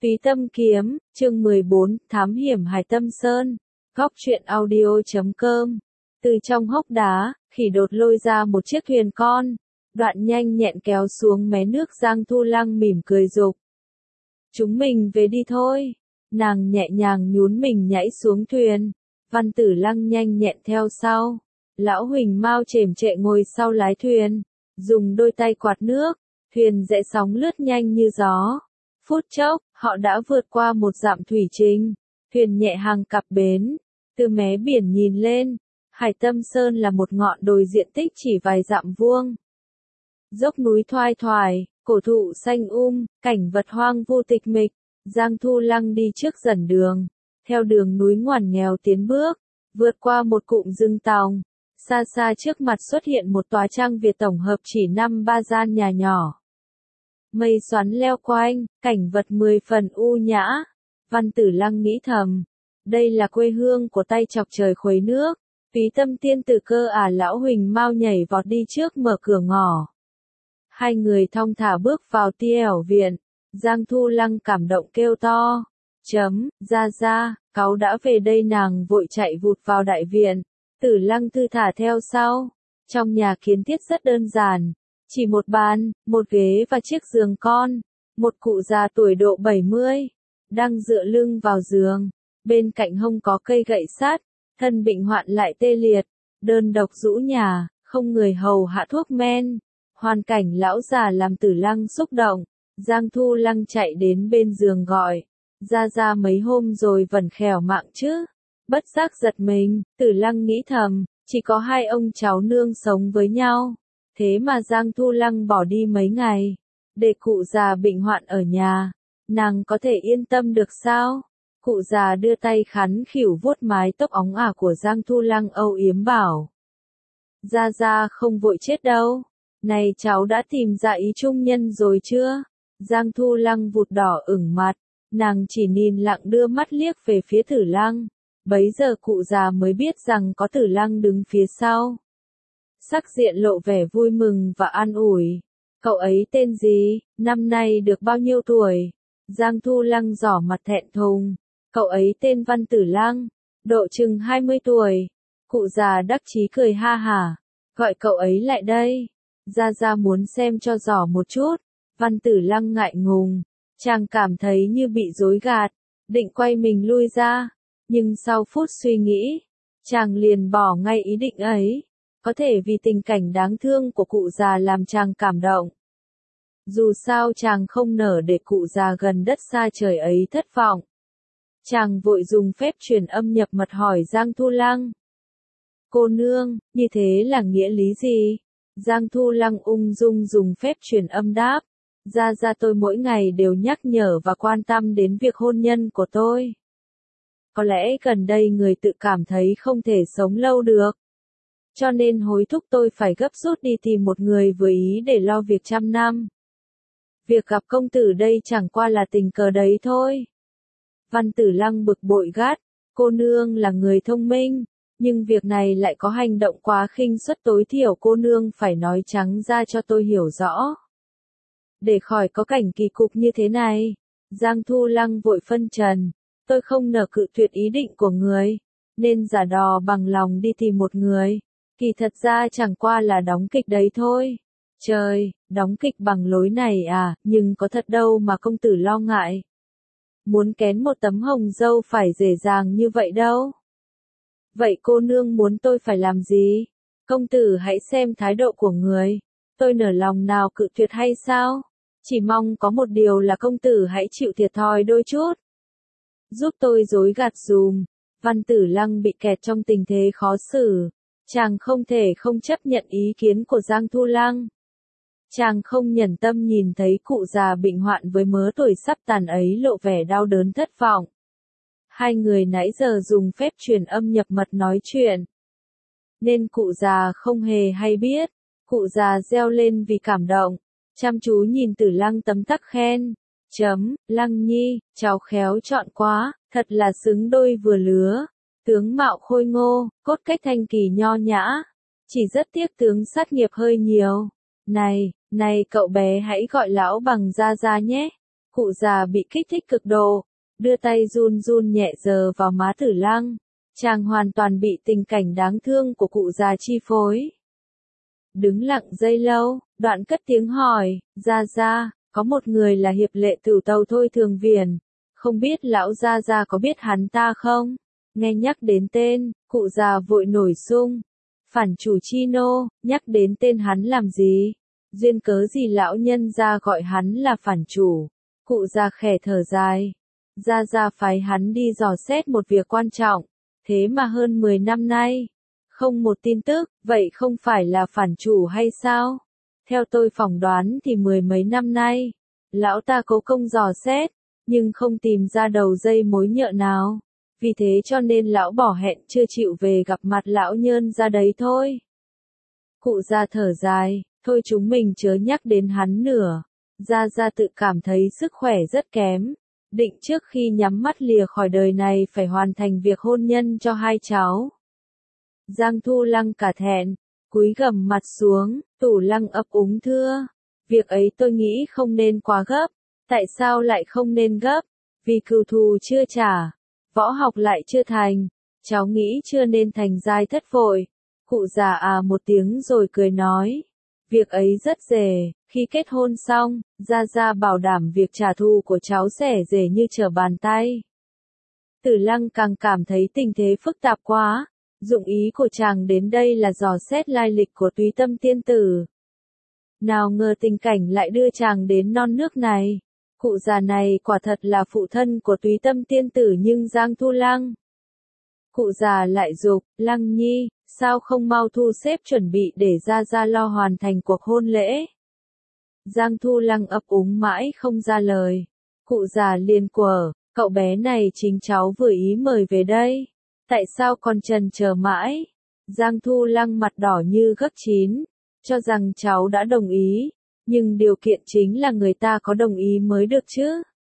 Phí Tâm Kiếm, chương 14, Thám hiểm Hải Tâm Sơn. Góc truyện audio.com. Từ trong hốc đá, khỉ đột lôi ra một chiếc thuyền con. Đoạn nhanh nhẹn kéo xuống mé nước. Giang Thu Lăng mỉm cười dục. Chúng mình về đi thôi. Nàng nhẹ nhàng nhún mình nhảy xuống thuyền. Văn Tử Lăng nhanh nhẹn theo sau. Lão Huỳnh Mao chềm chệ ngồi sau lái thuyền. Dùng đôi tay quạt nước. Thuyền dậy sóng lướt nhanh như gió. Phút chốc, họ đã vượt qua một dặm thủy trình. Thuyền nhẹ hàng cập bến. Từ mé biển nhìn lên, Hải Tâm Sơn là một ngọn đồi diện tích chỉ vài dặm vuông. Dốc núi thoai thoải, cổ thụ xanh cảnh vật hoang vu tịch mịch. Giang Thu Lăng đi trước dẫn đường, theo đường núi ngoằn nghèo tiến bước, vượt qua một cụm rừng tòng. Xa xa trước mặt xuất hiện một tòa trang Việt tổng hợp chỉ 5-3 gian nhà nhỏ. Mây xoắn leo quanh, cảnh vật 10 phần u nhã. Văn Tử Lăng nghĩ thầm, đây là quê hương của tay chọc trời khuấy nước. Phí Tâm tiên tử cơ lão Huỳnh Mao nhảy vọt đi trước mở cửa ngõ. Hai người thong thả bước vào ẻo viện. Giang Thu Lăng cảm động kêu to. Ra, cáu đã về đây. Nàng vội chạy vụt vào đại viện. Tử Lăng thư thả theo sau. Trong nhà kiến thiết rất đơn giản. Chỉ một bàn, một ghế và chiếc giường con. Một cụ già tuổi độ 70. Đang dựa lưng vào giường. Bên cạnh hông có cây gậy sắt. Thân bệnh hoạn lại tê liệt. Đơn độc rũ nhà, không người hầu hạ thuốc men. Hoàn cảnh lão già làm Tử Lăng xúc động. Giang Thu Lăng chạy đến bên giường gọi. Ra mấy hôm rồi vẫn khỏe mạng chứ. Bất giác giật mình, Tử Lăng nghĩ thầm, chỉ có hai ông cháu nương sống với nhau. Thế mà Giang Thu Lăng bỏ đi mấy ngày, để cụ già bệnh hoạn ở nhà, nàng có thể yên tâm được sao? Cụ già đưa tay khắn khỉu vuốt mái tóc óng ả của Giang Thu Lăng âu yếm bảo. Ra không vội chết đâu, này cháu đã tìm ra ý trung nhân rồi chưa? Giang Thu Lăng vụt đỏ ửng mặt, nàng chỉ nín lặng đưa mắt liếc về phía Tử Lăng. Bấy giờ cụ già mới biết rằng có Tử Lăng đứng phía sau. Sắc diện lộ vẻ vui mừng và an ủi. Cậu ấy tên gì, năm nay được bao nhiêu tuổi? Giang Thu Lăng giỏ mặt thẹn thùng. Cậu ấy tên Văn Tử Lăng, độ chừng 20 tuổi. Cụ già đắc chí cười ha hả. Gọi cậu ấy lại đây. Ra muốn xem cho rõ một chút. Văn Tử Lăng ngại ngùng. Chàng cảm thấy như bị dối gạt. Định quay mình lui ra. Nhưng sau phút suy nghĩ, chàng liền bỏ ngay ý định ấy. Có thể vì tình cảnh đáng thương của cụ già làm chàng cảm động. Dù sao chàng không nỡ để cụ già gần đất xa trời ấy thất vọng. Chàng vội dùng phép truyền âm nhập mật hỏi Giang Thu Lăng. Cô nương, như thế là nghĩa lý gì? Giang Thu Lăng ung dung dùng phép truyền âm đáp. Ra tôi mỗi ngày đều nhắc nhở và quan tâm đến việc hôn nhân của tôi. Có lẽ gần đây người tự cảm thấy không thể sống lâu được. Cho nên hối thúc tôi phải gấp rút đi tìm một người vừa ý để lo việc 100 năm. Việc gặp công tử đây chẳng qua là tình cờ đấy thôi. Văn Tử Lăng bực bội gắt, cô nương là người thông minh, nhưng việc này lại có hành động quá khinh suất, tối thiểu cô nương phải nói trắng ra cho tôi hiểu rõ. Để khỏi có cảnh kỳ cục như thế này, Giang Thu Lăng vội phân trần, tôi không nỡ cự tuyệt ý định của người, nên giả đò bằng lòng đi tìm một người. Kỳ thật ra chẳng qua là đóng kịch đấy thôi. Trời, đóng kịch bằng lối này à, nhưng có thật đâu mà công tử lo ngại. Muốn kén một tấm hồng dâu phải dễ dàng như vậy đâu. Vậy cô nương muốn tôi phải làm gì? Công tử hãy xem thái độ của người. Tôi nở lòng nào cự tuyệt hay sao? Chỉ mong có một điều là công tử hãy chịu thiệt thòi đôi chút. Giúp tôi dối gạt dùm. Văn Tử Lăng bị kẹt trong tình thế khó xử. Chàng không thể không chấp nhận ý kiến của Giang Thu Lăng. Chàng không nhẫn tâm nhìn thấy cụ già bệnh hoạn với mớ tuổi sắp tàn ấy lộ vẻ đau đớn thất vọng. Hai người nãy giờ dùng phép truyền âm nhập mật nói chuyện. Nên cụ già không hề hay biết. Cụ già reo lên vì cảm động. Chăm chú nhìn Tử Lăng tấm tắc khen. Lăng nhi, cháu khéo chọn quá, thật là xứng đôi vừa lứa. Tướng mạo khôi ngô, cốt cách thanh kỳ nho nhã. Chỉ rất tiếc tướng sát nghiệp hơi nhiều. Này, cậu bé hãy gọi lão bằng ra nhé. Cụ già bị kích thích cực độ, đưa tay run run nhẹ sờ vào má Tử Lăng. Chàng hoàn toàn bị tình cảnh đáng thương của cụ già chi phối. Đứng lặng giây lâu, đoạn cất tiếng hỏi, Gia, có một người là hiệp lệ Tửu Tàu Thôi Thường Viền, không biết lão Gia có biết hắn ta không? Nghe nhắc đến tên, cụ già vội nổi sung. Phản chủ Chino, nhắc đến tên hắn làm gì? Duyên cớ gì lão nhân gia gọi hắn là phản chủ? Cụ già khẽ thở dài. Gia phái hắn đi dò xét một việc quan trọng, thế mà hơn 10 năm nay, không một tin tức, vậy không phải là phản chủ hay sao? Theo tôi phỏng đoán thì 10 mấy năm nay, lão ta cố công dò xét, nhưng không tìm ra đầu dây mối nhợ nào. Vì thế cho nên lão bỏ hẹn chưa chịu về gặp mặt lão nhân gia đấy thôi. Cụ già thở dài, thôi chúng mình chớ nhắc đến hắn nữa. Gia tự cảm thấy sức khỏe rất kém. Định trước khi nhắm mắt lìa khỏi đời này phải hoàn thành việc hôn nhân cho hai cháu. Giang Thu Lăng cả thẹn, cúi gằm mặt xuống, Tủ Lăng ấp úng thưa. Việc ấy tôi nghĩ không nên quá gấp. Tại sao lại không nên gấp? Vì cừu thù chưa trả, võ học lại chưa thành, cháu nghĩ chưa nên thành giai thất vội. Cụ già một tiếng rồi cười nói. Việc ấy rất dễ, khi kết hôn xong, Gia bảo đảm việc trả thù của cháu sẽ dễ như trở bàn tay. Tử Lăng càng cảm thấy tình thế phức tạp quá, dụng ý của chàng đến đây là dò xét lai lịch của Túy Tâm tiên tử. Nào ngờ tình cảnh lại đưa chàng đến non nước này. Cụ già này quả thật là phụ thân của Túy Tâm tiên tử nhưng Giang Thu Lăng. Cụ già lại giục, Lăng Nhi, sao không mau thu xếp chuẩn bị để Gia lo hoàn thành cuộc hôn lễ. Giang Thu Lăng ấp úng mãi không ra lời. Cụ già liền quở, cậu bé này chính cháu vừa ý mời về đây. Tại sao còn chần chờ mãi? Giang Thu Lăng mặt đỏ như gấc chín, cho rằng cháu đã đồng ý, nhưng điều kiện chính là người ta có đồng ý mới được chứ.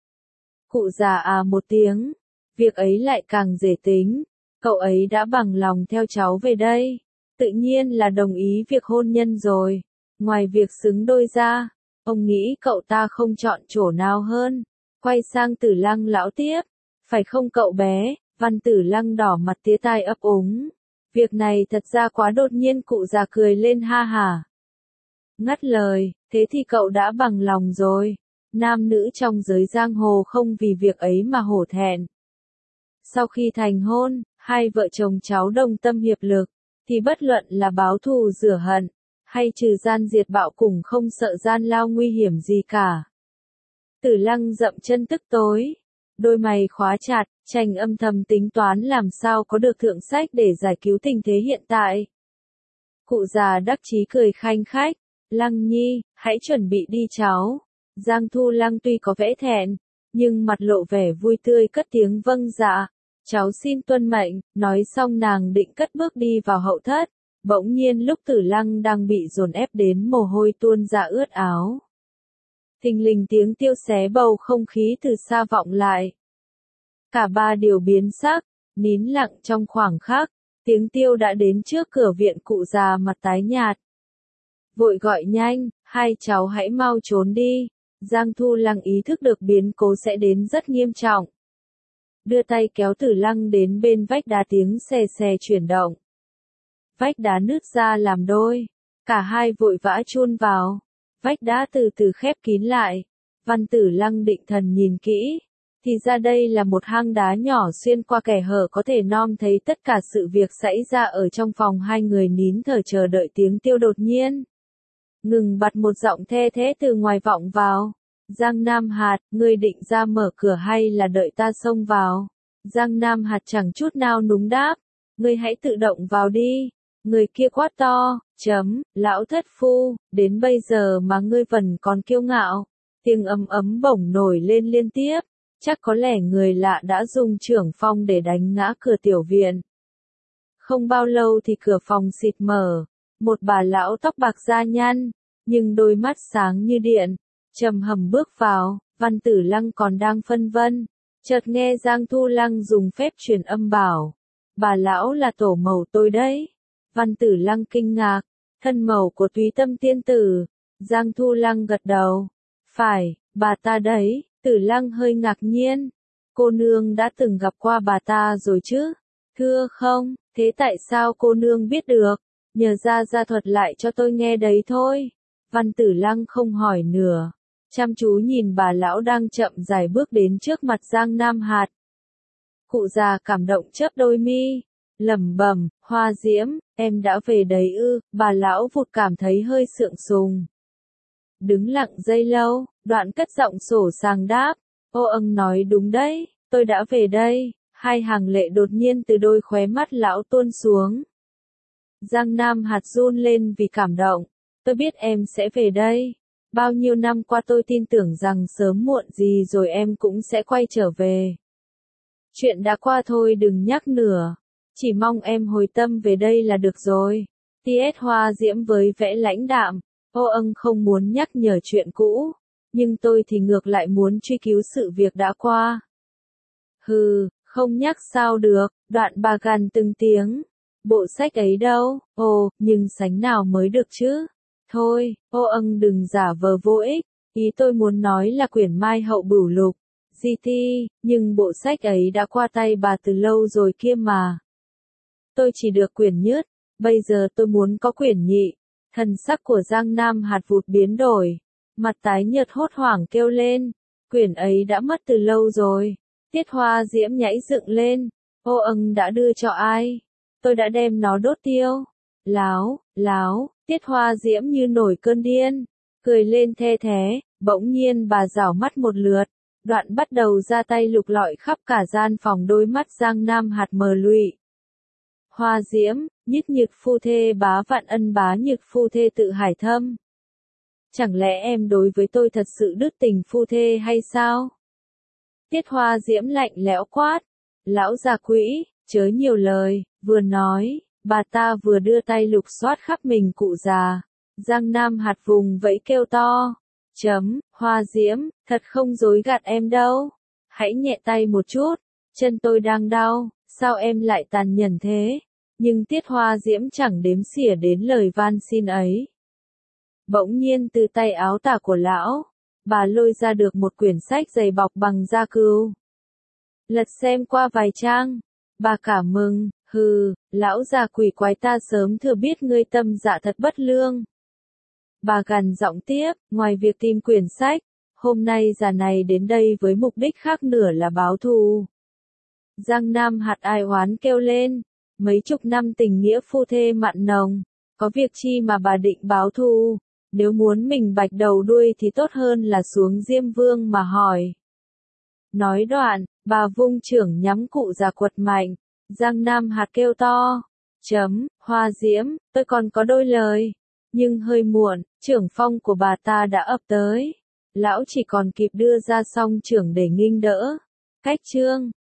Cụ già một tiếng, việc ấy lại càng dễ tính. Cậu ấy đã bằng lòng theo cháu về đây, tự nhiên là đồng ý việc hôn nhân rồi. Ngoài việc xứng đôi ra, ông nghĩ cậu ta không chọn chỗ nào hơn. Quay sang Tử Lăng lão tiếp, phải không cậu bé? Văn Tử Lăng đỏ mặt tía tai ấp úng. Việc này thật ra quá đột nhiên. Cụ già cười lên ha hả. Ngắt lời, thế thì cậu đã bằng lòng rồi. Nam nữ trong giới giang hồ không vì việc ấy mà hổ thẹn. Sau khi thành hôn, hai vợ chồng cháu đồng tâm hiệp lực, thì bất luận là báo thù rửa hận, hay trừ gian diệt bạo cùng không sợ gian lao nguy hiểm gì cả. Tử Lăng dậm chân tức tối, đôi mày khóa chặt, chàng âm thầm tính toán làm sao có được thượng sách để giải cứu tình thế hiện tại. Cụ già đắc chí cười khanh khách, Lăng Nhi, hãy chuẩn bị đi cháu. Giang Thu Lăng tuy có vẻ thẹn, nhưng mặt lộ vẻ vui tươi cất tiếng vâng dạ. Cháu xin tuân mệnh, nói xong nàng định cất bước đi vào hậu thất, bỗng nhiên lúc Tử Lăng đang bị dồn ép đến mồ hôi tuôn ra ướt áo. Thình lình tiếng tiêu xé bầu không khí từ xa vọng lại. Cả ba đều biến sắc, nín lặng trong khoảng khắc, tiếng tiêu đã đến trước cửa viện. Cụ già mặt tái nhạt. Vội gọi nhanh, hai cháu hãy mau trốn đi. Giang Thu Lăng ý thức được biến cố sẽ đến rất nghiêm trọng. Đưa tay kéo Tử Lăng đến bên vách đá, tiếng xè xè chuyển động. Vách đá nứt ra làm đôi. Cả hai vội vã chôn vào. Vách đá từ từ khép kín lại. Văn Tử Lăng định thần nhìn kỹ. Thì ra đây là một hang đá nhỏ xuyên qua kẻ hở có thể nom thấy tất cả sự việc xảy ra ở trong phòng. Hai người nín thở chờ đợi tiếng tiêu đột nhiên ngừng bặt, một giọng the thế từ ngoài vọng vào. Giang Nam Hạt, ngươi định ra mở cửa hay là đợi ta xông vào? Giang Nam Hạt chẳng chút nào núng đáp. Ngươi hãy tự động vào đi. Người kia quát to, lão thất phu, đến bây giờ mà ngươi vẫn còn kiêu ngạo. Tiếng ấm bổng nổi lên liên tiếp. Chắc có lẽ người lạ đã dùng trưởng phong để đánh ngã cửa tiểu viện. Không bao lâu thì cửa phòng xịt mở. Một bà lão tóc bạc da nhăn, nhưng đôi mắt sáng như điện, trầm hầm bước vào. Văn Tử Lăng còn đang phân vân, chợt nghe Giang Thu Lăng dùng phép truyền âm bảo, bà lão là tổ mẫu tôi đấy. Văn Tử Lăng kinh ngạc, thân mẫu của Túy Tâm tiên tử. Giang Thu Lăng gật đầu, phải, bà ta đấy. Tử Lăng hơi ngạc nhiên. Cô nương đã từng gặp qua bà ta rồi chứ? Thưa không, thế tại sao cô nương biết được? Nhờ ra thuật lại cho tôi nghe đấy thôi. Văn Tử Lăng không hỏi nữa. Chăm chú nhìn bà lão đang chậm rãi bước đến trước mặt Giang Nam Hạt. Cụ già cảm động chớp đôi mi, lẩm bẩm, Hoa Diễm, em đã về đấy ư? Bà lão vụt cảm thấy hơi sượng sùng. Đứng lặng giây lâu, đoạn cất giọng sổ sàng đáp, ô âng nói đúng đấy, tôi đã về đây. Hai hàng lệ đột nhiên từ đôi khóe mắt lão tuôn xuống. Giang Nam Hạt run lên vì cảm động, tôi biết em sẽ về đây. Bao nhiêu năm qua tôi tin tưởng rằng sớm muộn gì rồi em cũng sẽ quay trở về. Chuyện đã qua thôi đừng nhắc nữa. Chỉ mong em hồi tâm về đây là được rồi. T.S. Hoa Diễm với vẻ lãnh đạm. Ô âng không muốn nhắc nhở chuyện cũ. Nhưng tôi thì ngược lại muốn truy cứu sự việc đã qua. Hừ, không nhắc sao được. Đoạn bà gằn từng tiếng. Bộ sách ấy đâu? Ồ, nhưng sánh nào mới được chứ? Thôi, ô âng đừng giả vờ vô ích. Ý tôi muốn nói là quyển Mai Hậu Bửu Lục. GT, nhưng bộ sách ấy đã qua tay bà từ lâu rồi kia mà. Tôi chỉ được quyển nhất, bây giờ tôi muốn có quyển nhị. Thần sắc của Giang Nam Hạt vụt biến đổi. Mặt tái nhợt hốt hoảng kêu lên. Quyển ấy đã mất từ lâu rồi. Tiết Hoa Diễm nhảy dựng lên. Ô âng đã đưa cho ai? Tôi đã đem nó đốt tiêu. Láo, Tiết Hoa Diễm như nổi cơn điên. Cười lên the thế, bỗng nhiên bà rảo mắt một lượt. Đoạn bắt đầu ra tay lục lọi khắp cả gian phòng, đôi mắt Giang Nam Hạt mờ lụy. Hoa Diễm, nhất nhược phu thê bá vạn ân bá nhược phu thê tự hải thâm. Chẳng lẽ em đối với tôi thật sự đứt tình phu thê hay sao? Tiết Hoa Diễm lạnh lẽo quát. Lão già quỷ, chớ nhiều lời, vừa nói, bà ta vừa đưa tay lục soát khắp mình cụ già. Giang Nam Hạt vùng vẫy kêu to. Hoa Diễm, thật không dối gạt em đâu. Hãy nhẹ tay một chút, chân tôi đang đau, sao em lại tàn nhẫn thế? Nhưng Tiết Hoa Diễm chẳng đếm xỉa đến lời van xin ấy. Bỗng nhiên từ tay áo tả của lão, bà lôi ra được một quyển sách dày bọc bằng da cừu. Lật xem qua vài trang, bà cảm mừng, hừ, lão già quỷ quái ta sớm thừa biết ngươi tâm dạ thật bất lương. Bà gằn giọng tiếp, ngoài việc tìm quyển sách, hôm nay già này đến đây với mục đích khác nửa là báo thù. Giang Nam Hạt ai oán kêu lên, mấy chục năm tình nghĩa phu thê mặn nồng, có việc chi mà bà định báo thù, nếu muốn mình bạch đầu đuôi thì tốt hơn là xuống Diêm Vương mà hỏi. Nói đoạn, bà vung chưởng nhắm cụ già quật mạnh, Giang Nam Hạt kêu to, Hoa Diễm, tôi còn có đôi lời. Nhưng hơi muộn, chưởng phong của bà ta đã ập tới. Lão chỉ còn kịp đưa ra song chưởng để nghênh đỡ. Cách chương